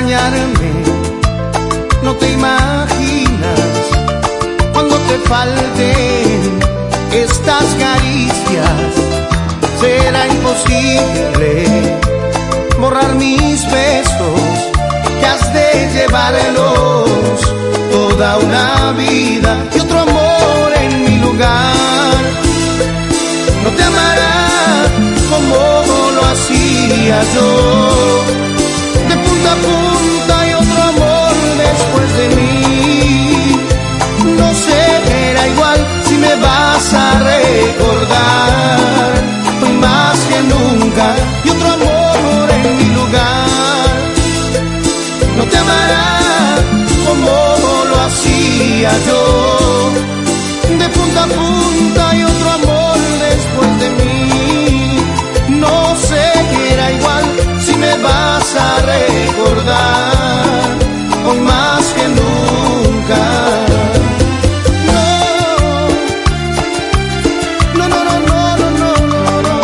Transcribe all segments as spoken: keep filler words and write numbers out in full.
extrañarme, no te imaginas cuando te falten estas caricias. Será imposible borrar mis besos, que has de llevarlos toda una vida. Y otro amor en mi lugar no te amará como lo hacía yo, de punta a punta, y otro amor después de mí. No será igual si me vas a recordar, hoy más que nunca. Y otro amor en mi lugar no te amará como lo hacía yo, de punta a punta, y otro amor después de mí. No será igual si me vas a recordar, hoy más que nunca. No, no, no, no, no, no, no, no,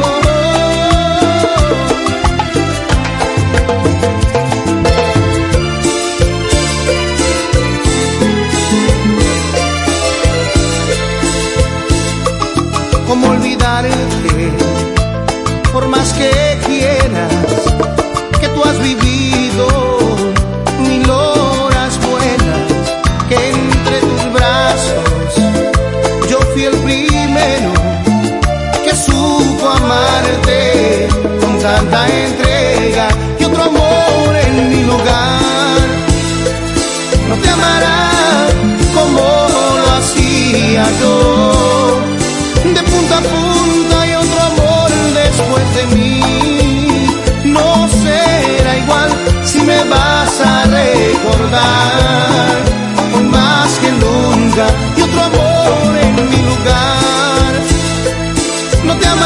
no. ¿Cómo olvidarte? Por más que quieras, que tú has vivido mil horas buenas, que entre tus brazos yo fui el primero que supo amarte con tanta entrega. Y otro amor en mi lugar no te amará como lo hacía yo, de punta a punta, y otro amor después de mí. No será igual si me vas a recordar, hoy más que nunca. Y otro amor en mi lugar no te amará